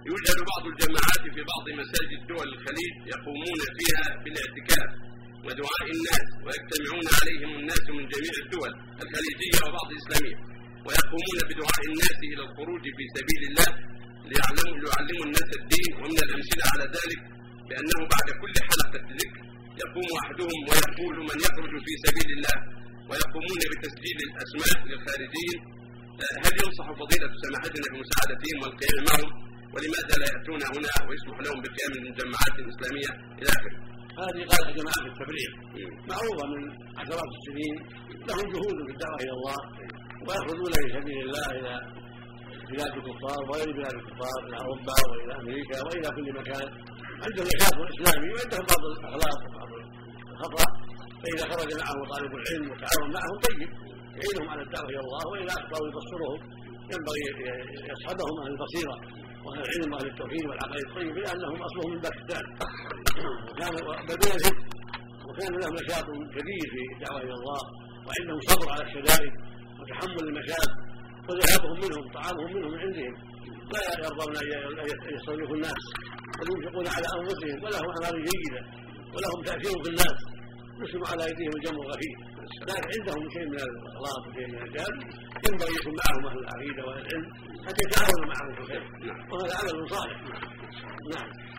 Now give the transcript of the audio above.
يوجد بعض الجماعات في بعض مساجد دول الخليج يقومون فيها بالاعتكاف ودعاء الناس، ويجتمعون عليهم الناس من جميع الدول الخليجية وبعض الإسلامية، ويقومون بدعاء الناس إلى الخروج في سبيل الله ليعلموا الناس الدين. ومن الأمثلة على ذلك بأنه بعد كل حلقة ذكر يقوم أحدهم ويقول من يخرج في سبيل الله، ويقومون بتسجيل الأسماء للخارجين. هل ينصح فضيلة سماحتنا بمساعدتهم والقيام معهم؟ ولماذا لا يأتون هنا ويسمح لهم بالقيام من جماعات إسلامية إلى آخره؟ هذه قالت جماعة التبليغ معروفة من عشرات السنين، لهم جهود في الدعوة إلى الله، ويخرجون في سبيل الله إلى بلاد الكفار وغير بلاد الكفار، إلى أوروبا وإلى أمريكا وإلى كل مكان. عندهم نشاط إسلامي وعندهم بعض الأخلاق وبعض الخطأ، فإذا خرج معه طالب العلم وتعاون معه طيب يعينهم على الدعوة إلى الله، وإذا أخطأوا يبصرهم ينبغي يصحبهم أهل البصيرة وأهل العلم وأهل التوحيد والعقائد الطيبة، لأنهم أصلهم من باكستان وكان لهم نشاط كبير في الدعوة إلى الله، وعندهم صبر على الشدائد وتحمل المشاق، وذهابهم منهم طعامهم منهم من عندهم، لا يرضون أن يستضيفوا الناس، بل ينفقون على أنفسهم، ولهم أعمال جيدة ولهم تأثير في الناس، يسلم على أيديهم الجمع الغفير، لكن عندهم شيء من الأخلاق وشيء من الأداب ينبغي يكون معهم أهل العقيدة والعلم حتى يتعاونوا معهم في الخير، وهذا عمل صالح. نعم.